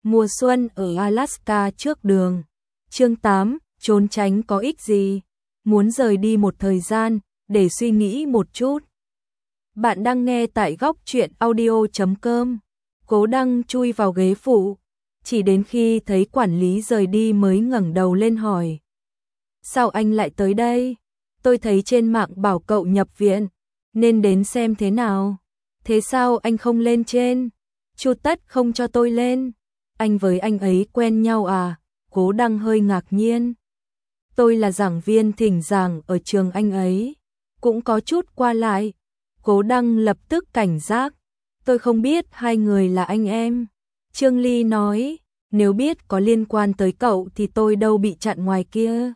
Mùa xuân ở Alaska trước đường. Chương 8, trốn tránh có ích gì? Muốn rời đi một thời gian, để suy nghĩ một chút. Bạn đang nghe tại góc truyện audio.com. Cố Đăng chui vào ghế phụ, chỉ đến khi thấy quản lý rời đi mới ngẩng đầu lên hỏi. Sao anh lại tới đây? Tôi thấy trên mạng bảo cậu nhập viện, nên đến xem thế nào. Thế sao anh không lên trên? Chu Tất không cho tôi lên. Anh với anh ấy quen nhau à? Cố Đăng hơi ngạc nhiên. Tôi là giảng viên thỉnh giảng ở trường anh ấy, cũng có chút qua lại. Cố Đăng lập tức cảnh giác. Tôi không biết hai người là anh em. Trương Ly nói, nếu biết có liên quan tới cậu thì tôi đâu bị chặn ngoài kia.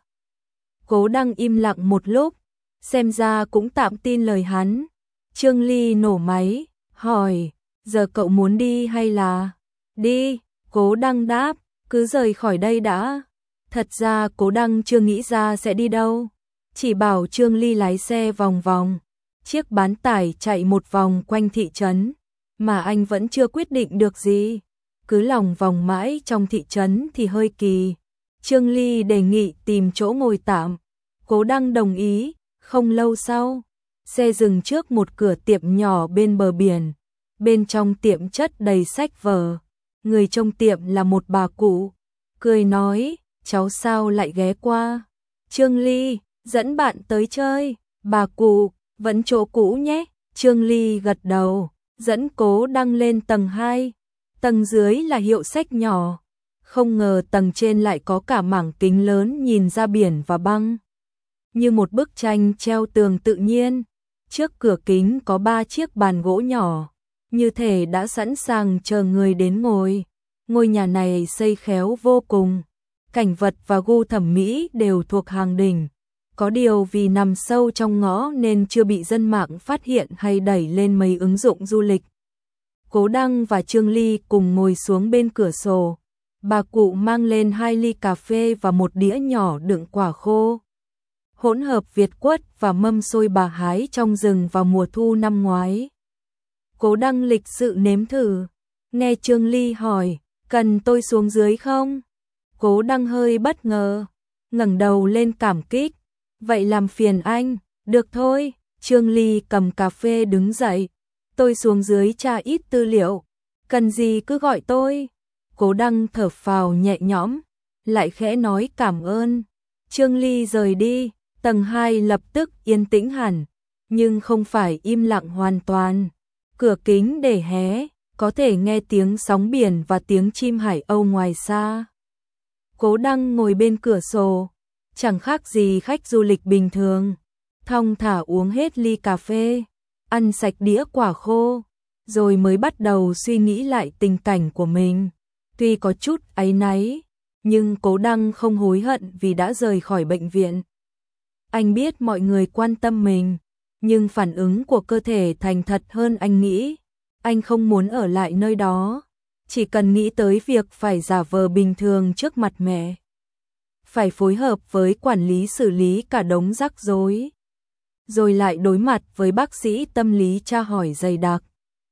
Cố Đăng im lặng một lúc, xem ra cũng tạm tin lời hắn. Trương Ly nổ máy, hỏi, giờ cậu muốn đi hay là... Đi, Cố Đăng đáp, cứ rời khỏi đây đã. Thật ra Cố Đăng chưa nghĩ ra sẽ đi đâu, chỉ bảo Trương Ly lái xe vòng vòng. Chiếc bán tải chạy một vòng quanh thị trấn, mà anh vẫn chưa quyết định được gì. Cứ lòng vòng mãi trong thị trấn thì hơi kỳ. Trương Ly đề nghị tìm chỗ ngồi tạm. Cố Đăng đồng ý. Không lâu sau, xe dừng trước một cửa tiệm nhỏ bên bờ biển. Bên trong tiệm chất đầy sách vở. Người trong tiệm là một bà cụ, cười nói, cháu sao lại ghé qua? Trương Ly, dẫn bạn tới chơi. Bà cụ, vẫn chỗ cũ nhé. Trương Ly gật đầu, dẫn Cố Đăng lên tầng 2. Tầng dưới là hiệu sách nhỏ. Không ngờ tầng trên lại có cả mảng kính lớn nhìn ra biển và băng. Như một bức tranh treo tường tự nhiên. Trước cửa kính có 3 chiếc bàn gỗ nhỏ, như thể đã sẵn sàng chờ người đến ngồi. Ngôi nhà này xây khéo vô cùng. Cảnh vật và gu thẩm mỹ đều thuộc hàng đỉnh. Có điều vì nằm sâu trong ngõ nên chưa bị dân mạng phát hiện hay đẩy lên mấy ứng dụng du lịch. Cố Đăng và Trương Ly cùng ngồi xuống bên cửa sổ. Bà cụ mang lên 2 ly cà phê và một đĩa nhỏ đựng quả khô. Hỗn hợp Việt quất và mâm xôi bà hái trong rừng vào mùa thu năm ngoái. Cố Đăng lịch sự nếm thử. Nghe Trương Ly hỏi, cần tôi xuống dưới không? Cố Đăng hơi bất ngờ, ngẩng đầu lên cảm kích. Vậy làm phiền anh. Được thôi. Trương Ly cầm cà phê đứng dậy. Tôi xuống dưới tra ít tư liệu. Cần gì cứ gọi tôi. Cố Đăng thở phào nhẹ nhõm, lại khẽ nói cảm ơn. Trương Ly rời đi, tầng 2 lập tức yên tĩnh hẳn, nhưng không phải im lặng hoàn toàn. Cửa kính để hé, có thể nghe tiếng sóng biển và tiếng chim hải âu ngoài xa. Cố Đăng ngồi bên cửa sổ, chẳng khác gì khách du lịch bình thường, thong thả uống hết ly cà phê, ăn sạch đĩa quả khô, rồi mới bắt đầu suy nghĩ lại tình cảnh của mình. Tuy có chút áy náy, nhưng Cố Đăng không hối hận vì đã rời khỏi bệnh viện. Anh biết mọi người quan tâm mình, nhưng phản ứng của cơ thể thành thật hơn anh nghĩ. Anh không muốn ở lại nơi đó, chỉ cần nghĩ tới việc phải giả vờ bình thường trước mặt mẹ. Phải phối hợp với quản lý xử lý cả đống rắc rối. Rồi lại đối mặt với bác sĩ tâm lý tra hỏi dày đặc.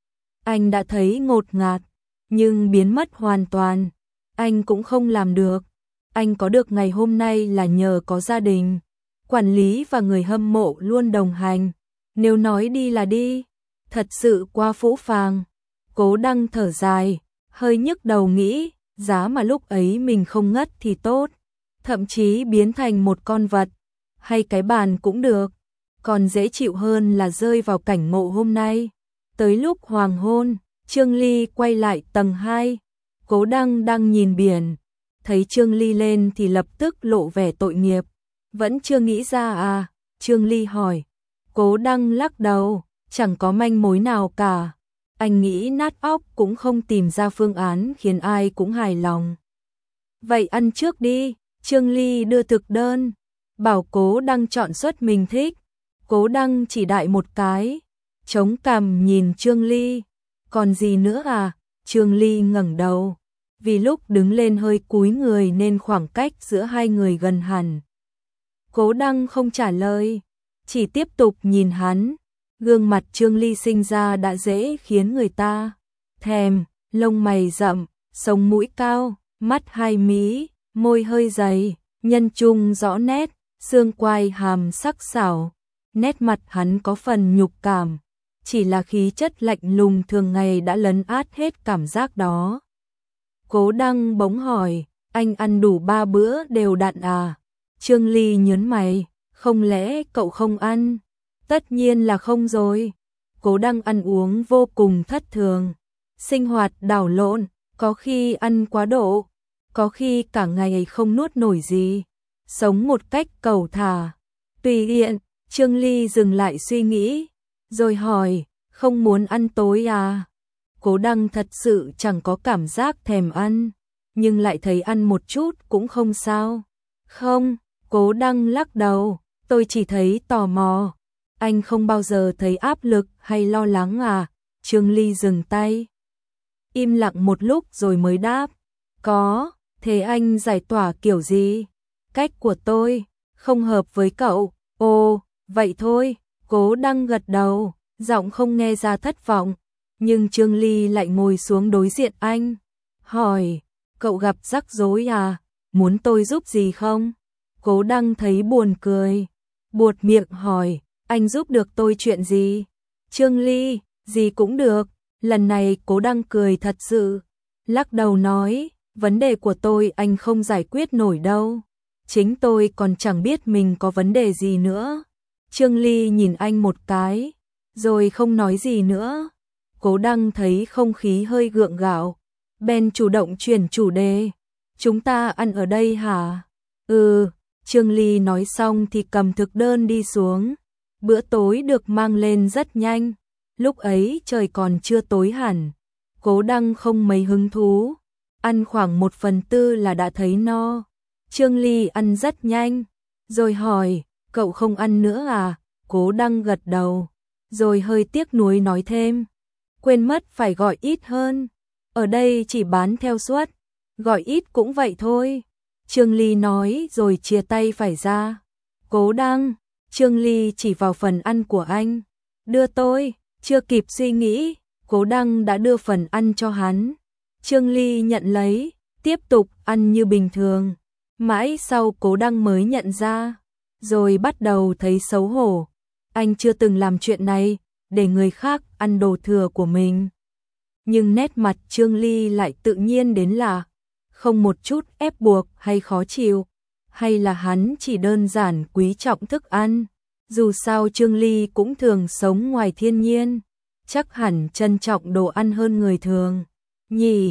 Anh đã thấy ngột ngạt, nhưng biến mất hoàn toàn. Anh cũng không làm được. Anh có được ngày hôm nay là nhờ có gia đình, quản lý và người hâm mộ luôn đồng hành. Nếu nói đi là đi, thật sự quá phũ phàng. Cố Đăng thở dài, hơi nhức đầu nghĩ, giá mà lúc ấy mình không ngất thì tốt. Thậm chí biến thành một con vật, hay cái bàn cũng được. Còn dễ chịu hơn là rơi vào cảnh ngộ hôm nay. Tới lúc hoàng hôn, Trương Ly quay lại tầng 2. Cố Đăng đang nhìn biển. Thấy Trương Ly lên thì lập tức lộ vẻ tội nghiệp. Vẫn chưa nghĩ ra à? Trương Ly hỏi. Cố Đăng lắc đầu, chẳng có manh mối nào cả. Anh nghĩ nát óc cũng không tìm ra phương án khiến ai cũng hài lòng. Vậy ăn trước đi. Trương Ly đưa thực đơn, bảo Cố Đăng chọn suất mình thích. Cố Đăng chỉ đại một cái, chống cằm nhìn Trương Ly. Còn gì nữa à? Trương Ly ngẩng đầu, vì lúc đứng lên hơi cúi người nên khoảng cách giữa hai người gần hẳn. Cố Đăng không trả lời, chỉ tiếp tục nhìn hắn. Gương mặt Trương Ly sinh ra đã dễ khiến người ta thèm, lông mày rậm, sống mũi cao, mắt hai mí, môi hơi dày, nhân trung rõ nét, xương quai hàm sắc sảo. Nét mặt hắn có phần nhục cảm, chỉ là khí chất lạnh lùng thường ngày đã lấn át hết cảm giác đó. Cố Đăng bỗng hỏi, anh ăn đủ 3 bữa đều đặn à? Trương Ly nhớn mày, không lẽ cậu không ăn? Tất nhiên là không rồi. Cố Đăng ăn uống vô cùng thất thường, sinh hoạt đảo lộn, có khi ăn quá độ, có khi cả ngày không nuốt nổi gì, sống một cách cẩu thả, tùy tiện. Trương Ly dừng lại suy nghĩ, rồi hỏi, không muốn ăn tối à? Cố Đăng thật sự chẳng có cảm giác thèm ăn, nhưng lại thấy ăn một chút cũng không sao. Không, Cố Đăng lắc đầu, tôi chỉ thấy tò mò. Anh không bao giờ thấy áp lực hay lo lắng à? Trương Ly dừng tay, im lặng một lúc rồi mới đáp, có, thế anh giải tỏa kiểu gì? Cách của tôi không hợp với cậu. Ồ, vậy thôi. Cố Đăng gật đầu, giọng không nghe ra thất vọng, nhưng Trương Ly lại ngồi xuống đối diện anh, hỏi, cậu gặp rắc rối à? Muốn tôi giúp gì không? Cố Đăng thấy buồn cười, buột miệng hỏi, anh giúp được tôi chuyện gì? Trương Ly, gì cũng được. Lần này Cố Đăng cười thật sự, lắc đầu nói, vấn đề của tôi anh không giải quyết nổi đâu. Chính tôi còn chẳng biết mình có vấn đề gì nữa. Trương Ly nhìn anh một cái, rồi không nói gì nữa. Cố Đăng thấy không khí hơi gượng gạo, bèn chủ động chuyển chủ đề. Chúng ta ăn ở đây hả? Ừ, Trương Ly nói xong thì cầm thực đơn đi xuống. Bữa tối được mang lên rất nhanh, lúc ấy trời còn chưa tối hẳn. Cố Đăng không mấy hứng thú, ăn khoảng 1/4 là đã thấy no. Trương Ly ăn rất nhanh, rồi hỏi, cậu không ăn nữa à? Cố Đăng gật đầu, rồi hơi tiếc nuối nói thêm, quên mất phải gọi ít hơn. Ở đây chỉ bán theo suất, gọi ít cũng vậy thôi. Trương Ly nói rồi chia tay phải ra. Cố Đăng, Trương Ly chỉ vào phần ăn của anh, đưa tôi. Chưa kịp suy nghĩ, Cố Đăng đã đưa phần ăn cho hắn. Trương Ly nhận lấy, tiếp tục ăn như bình thường. Mãi sau Cố Đăng mới nhận ra, rồi bắt đầu thấy xấu hổ. Anh chưa từng làm chuyện này, để người khác ăn đồ thừa của mình. Nhưng nét mặt Trương Ly lại tự nhiên đến lạ, không một chút ép buộc hay khó chịu, hay là hắn chỉ đơn giản quý trọng thức ăn. Dù sao Trương Ly cũng thường sống ngoài thiên nhiên, chắc hẳn trân trọng đồ ăn hơn người thường. Nhỉ,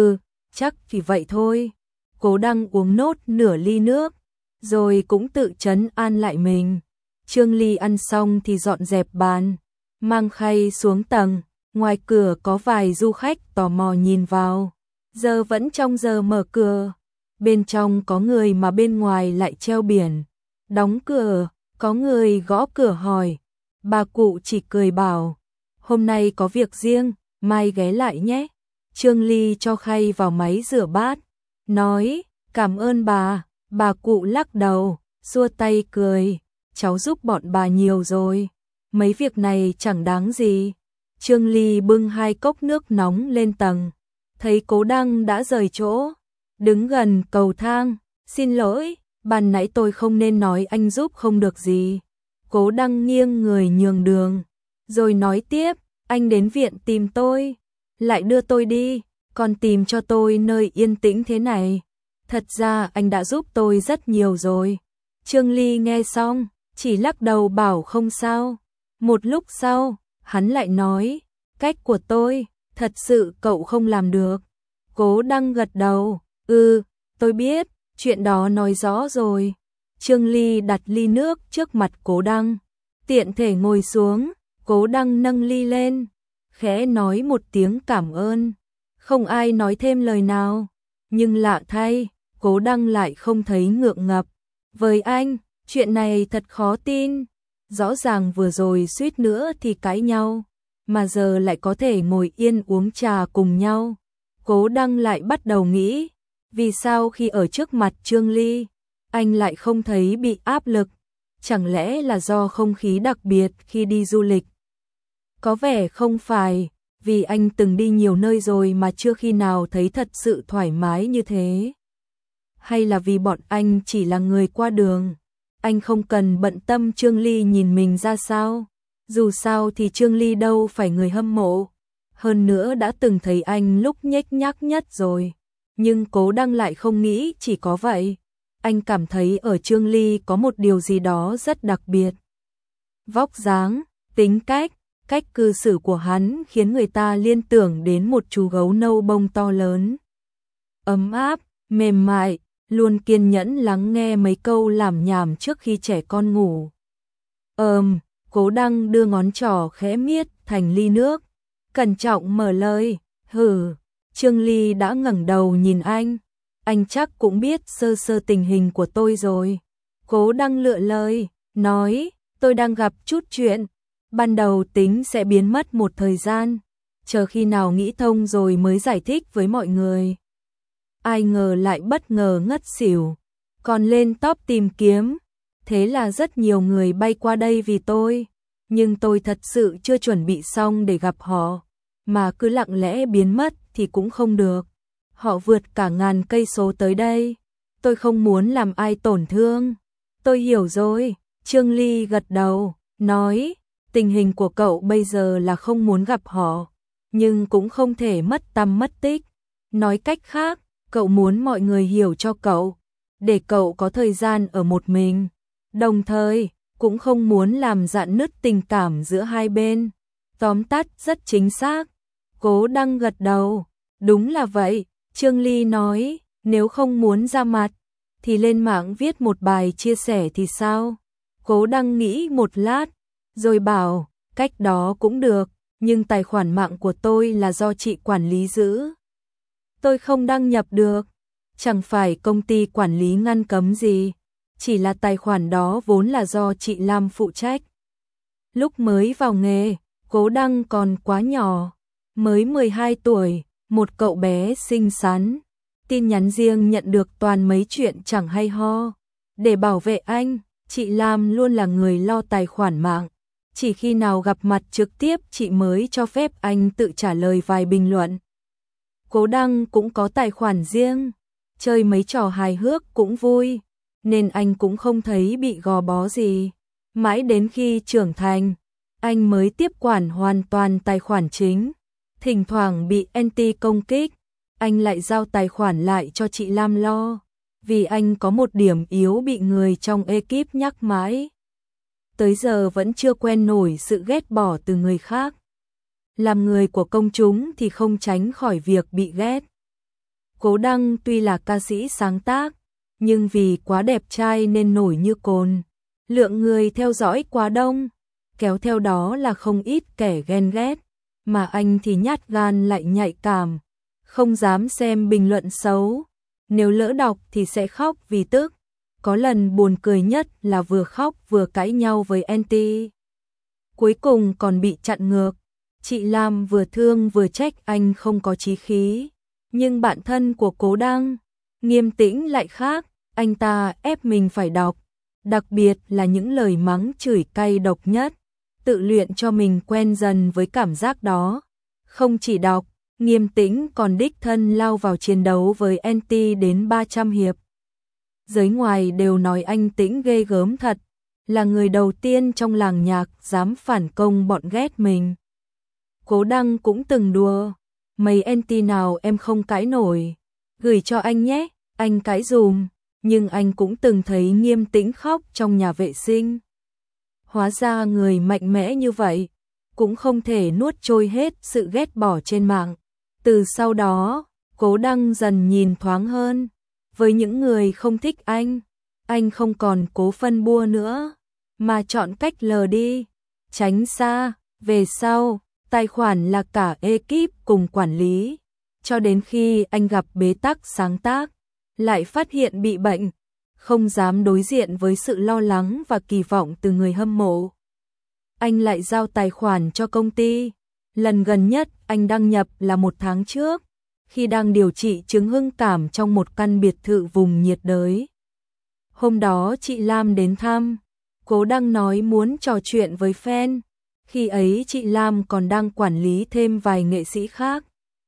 chắc chỉ vậy thôi. Cố Đăng uống nốt nửa ly nước, rồi cũng tự trấn an lại mình. Trương Ly ăn xong thì dọn dẹp bàn, mang khay xuống tầng. Ngoài cửa có vài du khách tò mò nhìn vào. Giờ vẫn trong giờ mở cửa. Bên trong có người mà bên ngoài lại treo biển đóng cửa. Có người gõ cửa hỏi. Bà cụ chỉ cười bảo, hôm nay có việc riêng, mai ghé lại nhé. Trương Ly cho khay vào máy rửa bát, nói, cảm ơn bà. Bà cụ lắc đầu, xua tay cười, cháu giúp bọn bà nhiều rồi, mấy việc này chẳng đáng gì. Trương Ly bưng 2 cốc nước nóng lên tầng, thấy Cố Đăng đã rời chỗ, đứng gần cầu thang, xin lỗi, ban nãy tôi không nên nói anh giúp không được gì. Cố Đăng nghiêng người nhường đường, rồi nói tiếp, anh đến viện tìm tôi, lại đưa tôi đi, còn tìm cho tôi nơi yên tĩnh thế này. Thật ra anh đã giúp tôi rất nhiều rồi. Trương Ly nghe xong, chỉ lắc đầu bảo không sao. Một lúc sau, hắn lại nói, cách của tôi, thật sự cậu không làm được. Cố Đăng gật đầu, tôi biết, chuyện đó nói rõ rồi. Trương Ly đặt ly nước trước mặt Cố Đăng, tiện thể ngồi xuống. Cố Đăng nâng ly lên, khẽ nói một tiếng cảm ơn. Không ai nói thêm lời nào, nhưng lạ thay, Cố Đăng lại không thấy ngượng ngập. Với anh, chuyện này thật khó tin. Rõ ràng vừa rồi suýt nữa thì cãi nhau, mà giờ lại có thể ngồi yên uống trà cùng nhau. Cố Đăng lại bắt đầu nghĩ, vì sao khi ở trước mặt Trương Ly, anh lại không thấy bị áp lực? Chẳng lẽ là do không khí đặc biệt khi đi du lịch? Có vẻ không phải, vì anh từng đi nhiều nơi rồi mà chưa khi nào thấy thật sự thoải mái như thế. Hay là vì bọn anh chỉ là người qua đường, anh không cần bận tâm Trương Ly nhìn mình ra sao. Dù sao thì Trương Ly đâu phải người hâm mộ, hơn nữa đã từng thấy anh lúc nhếch nhác nhất rồi. Nhưng Cố Đăng lại không nghĩ chỉ có vậy. Anh cảm thấy ở Trương Ly có một điều gì đó rất đặc biệt. Vóc dáng, tính cách, cách cư xử của hắn khiến người ta liên tưởng đến một chú gấu nâu bông to lớn. Ấm áp, mềm mại, luôn kiên nhẫn lắng nghe mấy câu lảm nhảm trước khi trẻ con ngủ. Cố Đăng đưa ngón trỏ khẽ miết thành ly nước, cẩn trọng mở lời, hử. Trương Ly đã ngẩng đầu nhìn anh chắc cũng biết sơ sơ tình hình của tôi rồi. Cố Đăng lựa lời, nói, tôi đang gặp chút chuyện, ban đầu tính sẽ biến mất một thời gian, chờ khi nào nghĩ thông rồi mới giải thích với mọi người. Ai ngờ lại bất ngờ ngất xỉu, còn lên top tìm kiếm, thế là rất nhiều người bay qua đây vì tôi, nhưng tôi thật sự chưa chuẩn bị xong để gặp họ, mà cứ lặng lẽ biến mất thì cũng không được. Họ vượt cả ngàn cây số tới đây, tôi không muốn làm ai tổn thương. Tôi hiểu rồi, Trương Ly gật đầu, nói, tình hình của cậu bây giờ là không muốn gặp họ, nhưng cũng không thể mất tăm mất tích. Nói cách khác, cậu muốn mọi người hiểu cho cậu, để cậu có thời gian ở một mình, đồng thời cũng không muốn làm rạn nứt tình cảm giữa hai bên. Tóm tắt rất chính xác. Cố Đăng gật đầu, đúng là vậy. Trương Ly nói, nếu không muốn ra mặt, thì lên mạng viết một bài chia sẻ thì sao? Cố Đăng nghĩ một lát, rồi bảo, cách đó cũng được, nhưng tài khoản mạng của tôi là do chị quản lý giữ. Tôi không đăng nhập được, chẳng phải công ty quản lý ngăn cấm gì, chỉ là tài khoản đó vốn là do chị Lam phụ trách. Lúc mới vào nghề, Cố Đăng còn quá nhỏ, mới 12 tuổi, một cậu bé xinh xắn. Tin nhắn riêng nhận được toàn mấy chuyện chẳng hay ho. Để bảo vệ anh, chị Lam luôn là người lo tài khoản mạng. Chỉ khi nào gặp mặt trực tiếp chị mới cho phép anh tự trả lời vài bình luận. Cố Đăng cũng có tài khoản riêng, chơi mấy trò hài hước cũng vui, nên anh cũng không thấy bị gò bó gì. Mãi đến khi trưởng thành, anh mới tiếp quản hoàn toàn tài khoản chính. Thỉnh thoảng bị anti công kích, anh lại giao tài khoản lại cho chị Lam lo, vì anh có một điểm yếu bị người trong ekip nhắc mãi. Tới giờ vẫn chưa quen nổi sự ghét bỏ từ người khác. Làm người của công chúng thì không tránh khỏi việc bị ghét. Cố Đăng tuy là ca sĩ sáng tác, nhưng vì quá đẹp trai nên nổi như cồn. Lượng người theo dõi quá đông, kéo theo đó là không ít kẻ ghen ghét. Mà anh thì nhát gan lại nhạy cảm, không dám xem bình luận xấu. Nếu lỡ đọc thì sẽ khóc vì tức. Có lần buồn cười nhất là vừa khóc vừa cãi nhau với anti. Cuối cùng còn bị chặn ngược. Chị Lam vừa thương vừa trách anh không có chí khí. Nhưng bạn thân của Cố Đăng, Nghiêm Tĩnh lại khác, anh ta ép mình phải đọc. Đặc biệt là những lời mắng chửi cay độc nhất. Tự luyện cho mình quen dần với cảm giác đó. Không chỉ đọc, Nghiêm Tĩnh còn đích thân lao vào chiến đấu với anti đến 300 hiệp. Giới ngoài đều nói anh Tĩnh ghê gớm thật, là người đầu tiên trong làng nhạc dám phản công bọn ghét mình. Cố Đăng cũng từng đùa, mấy anti nào em không cãi nổi, gửi cho anh nhé, anh cãi dùm. Nhưng anh cũng từng thấy Nghiêm Tĩnh khóc trong nhà vệ sinh. Hóa ra người mạnh mẽ như vậy, cũng không thể nuốt trôi hết sự ghét bỏ trên mạng. Từ sau đó, Cố Đăng dần nhìn thoáng hơn. Với những người không thích anh không còn cố phân bua nữa, mà chọn cách lờ đi, tránh xa. Về sau, tài khoản là cả ekip cùng quản lý. Cho đến khi anh gặp bế tắc sáng tác, lại phát hiện bị bệnh, không dám đối diện với sự lo lắng và kỳ vọng từ người hâm mộ. Anh lại giao tài khoản cho công ty. Lần gần nhất anh đăng nhập là 1 tháng trước, khi đang điều trị chứng hưng cảm trong một căn biệt thự vùng nhiệt đới. Hôm đó chị Lam đến thăm, Cố Đăng nói muốn trò chuyện với fan. Khi ấy chị Lam còn đang quản lý thêm vài nghệ sĩ khác.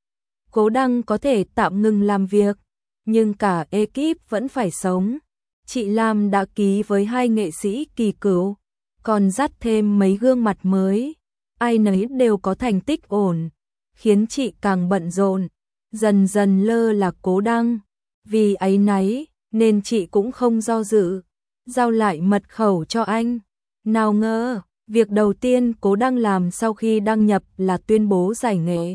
Cố Đăng có thể tạm ngừng làm việc, nhưng cả ekip vẫn phải sống. Chị Lam đã ký với 2 nghệ sĩ kỳ cựu, còn dắt thêm mấy gương mặt mới. Ai nấy đều có thành tích ổn, khiến chị càng bận rộn, dần dần lơ là Cố Đăng. Vì áy náy, nên chị cũng không do dự, giao lại mật khẩu cho anh. Nào ngờ, việc đầu tiên Cố Đăng làm sau khi đăng nhập là tuyên bố giải nghệ.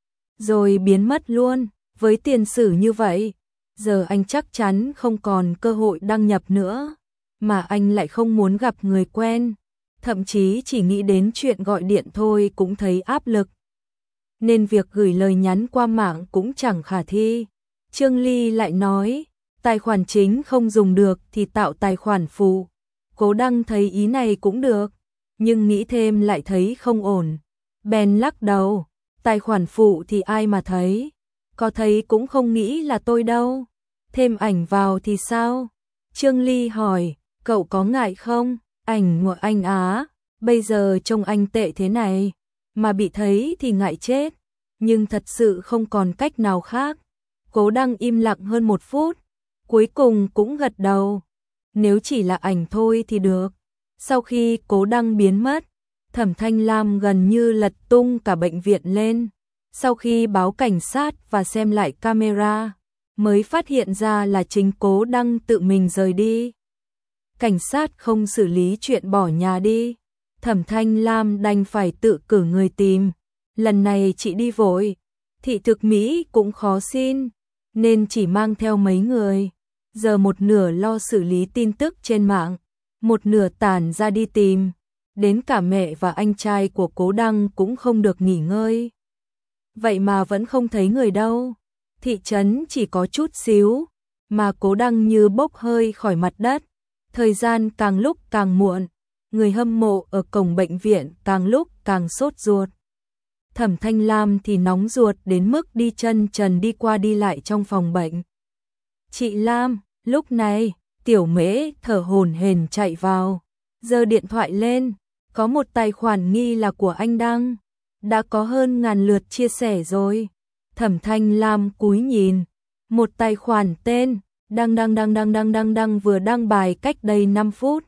Rồi biến mất luôn, với tiền sử như vậy, giờ anh chắc chắn không còn cơ hội đăng nhập nữa, mà anh lại không muốn gặp người quen, thậm chí chỉ nghĩ đến chuyện gọi điện thôi cũng thấy áp lực. Nên việc gửi lời nhắn qua mạng cũng chẳng khả thi. Trương Ly lại nói, tài khoản chính không dùng được thì tạo tài khoản phụ. Cố Đăng thấy ý này cũng được, nhưng nghĩ thêm lại thấy không ổn. Bèn lắc đầu, tài khoản phụ thì ai mà thấy, có thấy cũng không nghĩ là tôi đâu. Thêm ảnh vào thì sao? Trương Ly hỏi, cậu có ngại không? Ảnh của anh á, bây giờ trông anh tệ thế này, mà bị thấy thì ngại chết, nhưng thật sự không còn cách nào khác. Cố Đăng im lặng hơn 1 phút, cuối cùng cũng gật đầu. Nếu chỉ là ảnh thôi thì được. Sau khi Cố Đăng biến mất, Thẩm Thanh Lam gần như lật tung cả bệnh viện lên. Sau khi báo cảnh sát và xem lại camera, mới phát hiện ra là chính Cố Đăng tự mình rời đi. Cảnh sát không xử lý chuyện bỏ nhà đi, Thẩm Thanh Lam đành phải tự cử người tìm. Lần này chị đi vội, thị thực Mỹ cũng khó xin, nên chỉ mang theo mấy người. Giờ một nửa lo xử lý tin tức trên mạng, một nửa tản ra đi tìm. Đến cả mẹ và anh trai của Cố Đăng cũng không được nghỉ ngơi. Vậy mà vẫn không thấy người đâu. Thị trấn chỉ có chút xíu, mà Cố Đăng như bốc hơi khỏi mặt đất. Thời gian càng lúc càng muộn, người hâm mộ ở cổng bệnh viện càng lúc càng sốt ruột. Thẩm Thanh Lam thì nóng ruột đến mức đi chân trần đi qua đi lại trong phòng bệnh. Chị Lam, lúc này, Tiểu Mễ thở hổn hển chạy vào, giơ điện thoại lên, có một tài khoản nghi là của anh Đăng, đã có hơn 1000 lượt chia sẻ rồi. Thẩm Thanh Lam cúi nhìn, một tài khoản tên Đăng vừa đăng bài cách đây 5 phút.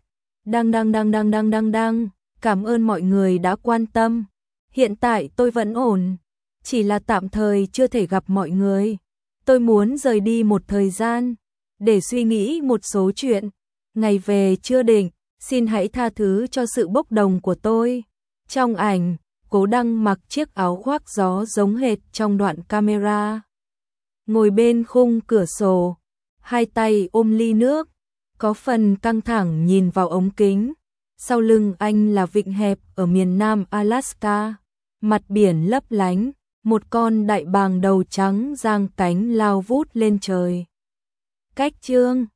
Đăng, cảm ơn mọi người đã quan tâm. Hiện tại tôi vẫn ổn, chỉ là tạm thời chưa thể gặp mọi người. Tôi muốn rời đi một thời gian, để suy nghĩ một số chuyện. Ngày về chưa định, xin hãy tha thứ cho sự bốc đồng của tôi. Trong ảnh, Cố Đăng mặc chiếc áo khoác gió giống hệt trong đoạn camera. Ngồi bên khung cửa sổ, hai tay ôm ly nước, có phần căng thẳng nhìn vào ống kính. Sau lưng anh là vịnh hẹp ở miền nam Alaska, mặt biển lấp lánh, một con đại bàng đầu trắng giang cánh lao vút lên trời. Cách chương